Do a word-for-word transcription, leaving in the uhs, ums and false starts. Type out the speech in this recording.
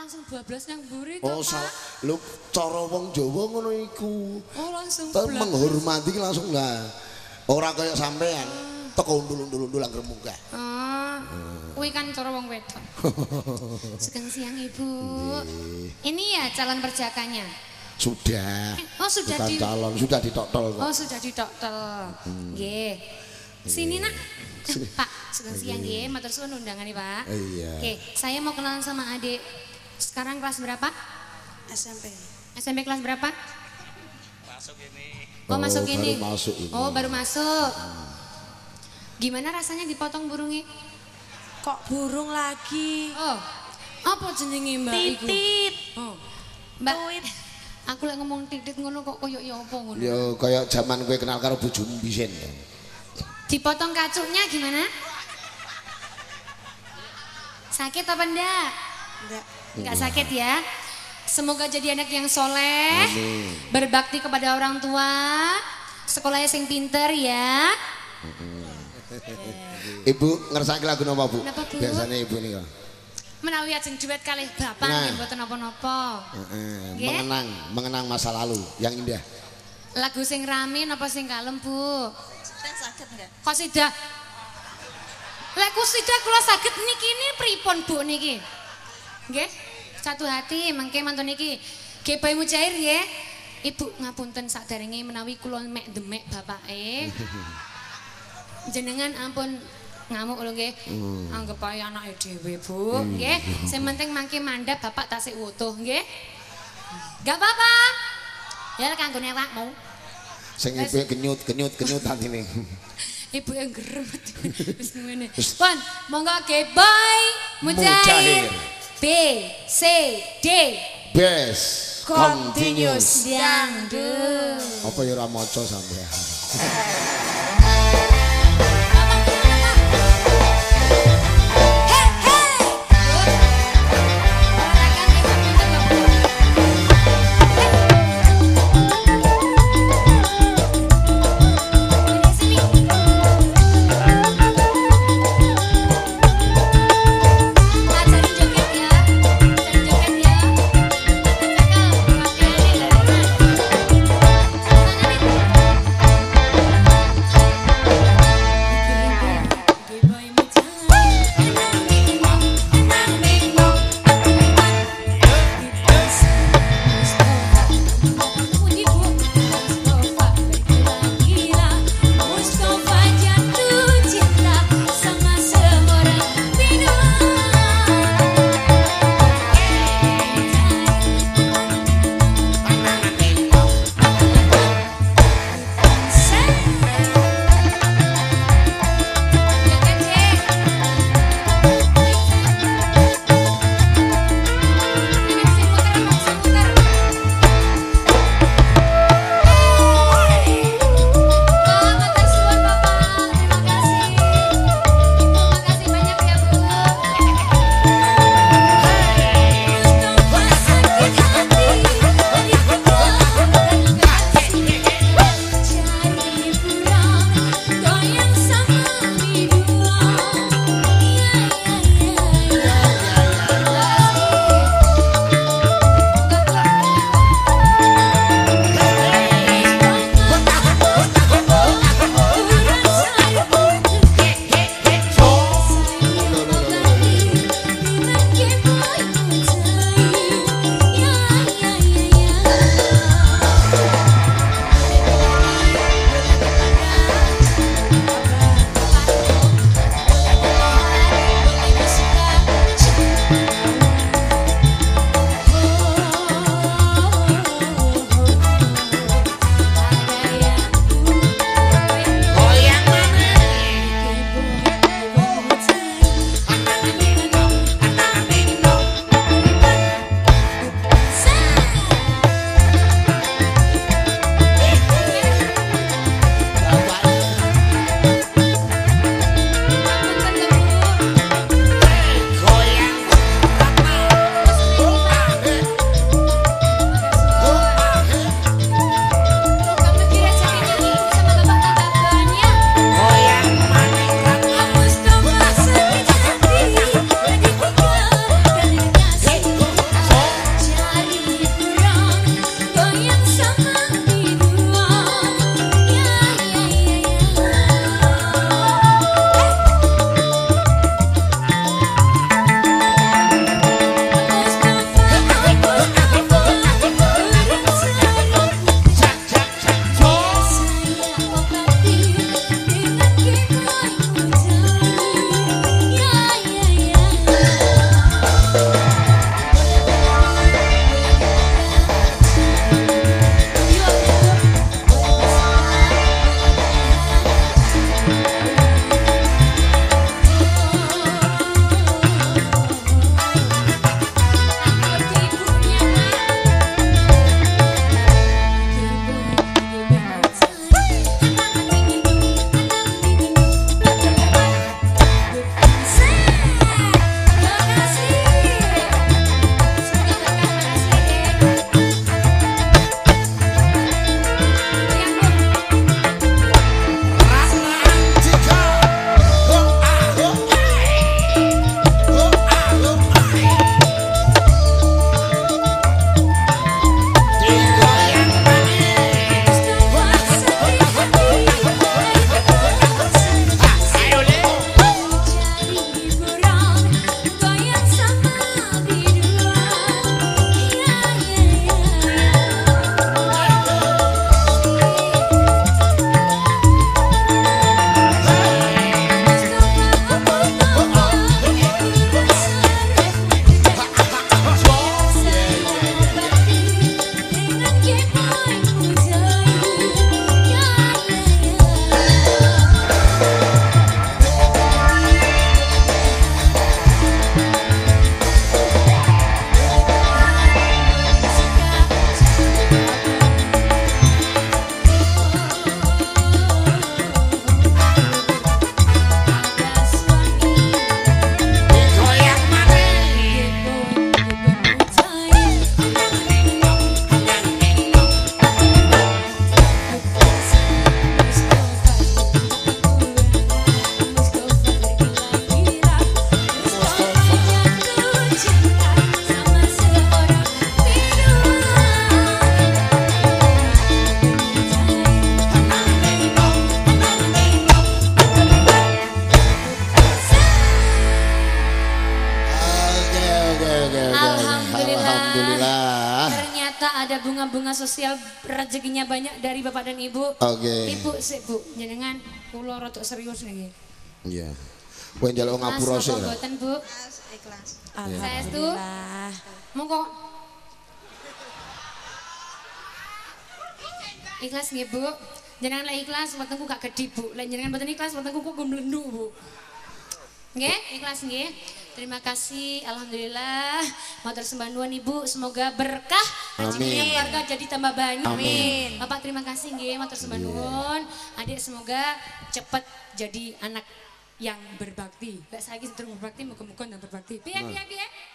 langsung bablas nang mburi to, Oh, Pak. lu cara wong Jawa ngono iku. Oh, langsung Tapi bablas. menghormati ki langsung lah. Ora kaya sampean. Teko undul-undul-undul anggere munggah. Oh. Kuwi kan cara wong wedok. Sugeng siang, Ibu. Ini ya calon perjakanya. Sudah. Oh, sudah Bukan di calon, sudah ditoktel kok. Oh, sudah ditoktel. Nggih. Sini, Nak. Pak, sugeng siang nggih, matur suwun undangannya, Pak. Iya. Oke, saya mau kenalan sama adik. Sekarang kelas berapa? S M P. S M P kelas berapa? Masuk ini. Oh, Oh, masuk baru ini. masuk ini. Oh, baru masuk. Gimana rasanya dipotong burungnya? Kok burung lagi? Oh, apa jenenge Mbak iku? Titit. Oh, Mbak. Tuit. Aku lek ngomong titit ngono kok koyo ya apa ngono. Ya kaya zaman gue kenal karo bojomu biyen. Dipotong kacuknya gimana? Sakit apa enggak? Enggak. Enggak sakit ya. Semoga jadi anak yang soleh, Amin. berbakti kepada orang tua, sekolahnya sing pinter ya. Ibu ngersake lagu napa, Bu? Napa, Bu? Biasanya Ibu nika. Menawi ajeng duet kalih bapak Nah. nggih mboten napa-napa. Heeh, Nggih. mengenang, mengenang masa lalu yang indah. Lagu sing rame napa sing kalem, Bu? Sudah sakit enggak? Qasidah. Lek qasidah kula saged niki ini pripun, Bu niki? Nggih. Satu hati mengke mantun niki. Nggih Bae Mujair nggih. Ibu ngapunten sakderenge menawi kula mek demek bapake. Jenengan ampun ngamuk lho nggih. Anggap ae anake dhewe, Bu. Nggih. Sing penting mangke mandhap bapak tasik wutuh nggih. Enggak apa-apa. Ya kanggone awakmu. Sing ibu kenyut, kenyut, kenyut atine. Ibu yang geremet. Wis ngene. Pon, monggo ge bye. Mujair. Mujair. B C D Best Continuous Dangdut. Apa ya ora maca sampean? Ajarin joget ya. Ajarin joget ya. oke oke oke. Alhamdulillah. Alhamdulillah. Ternyata ada bunga-bunga sosial rezekinya banyak dari Bapak dan Ibu. Oke. Ibu sih Bu, jenengan kula rada serius niki. Iya. Kowe njaluk ngapura sih. Mas, mboten Bu. Ikhlas. Saestu. Monggo. Ikhlas nggih Bu. Jenengan lek ikhlas wetengku gak gedhi Bu. Lek jenengan mboten ikhlas wetengku kok mlendu Bu. Nggih, ikhlas nggih. Terima kasih, alhamdulillah. Matur sembah nuwun Ibu, semoga berkah rezekinya keluarga jadi tambah banyak. Amin. Bapak terima kasih nggih, matur sembah nuwun. Adik semoga cepat jadi anak yang berbakti. Lek saiki sedurung berbakti, muga-muga nang berbakti. Piye piye piye?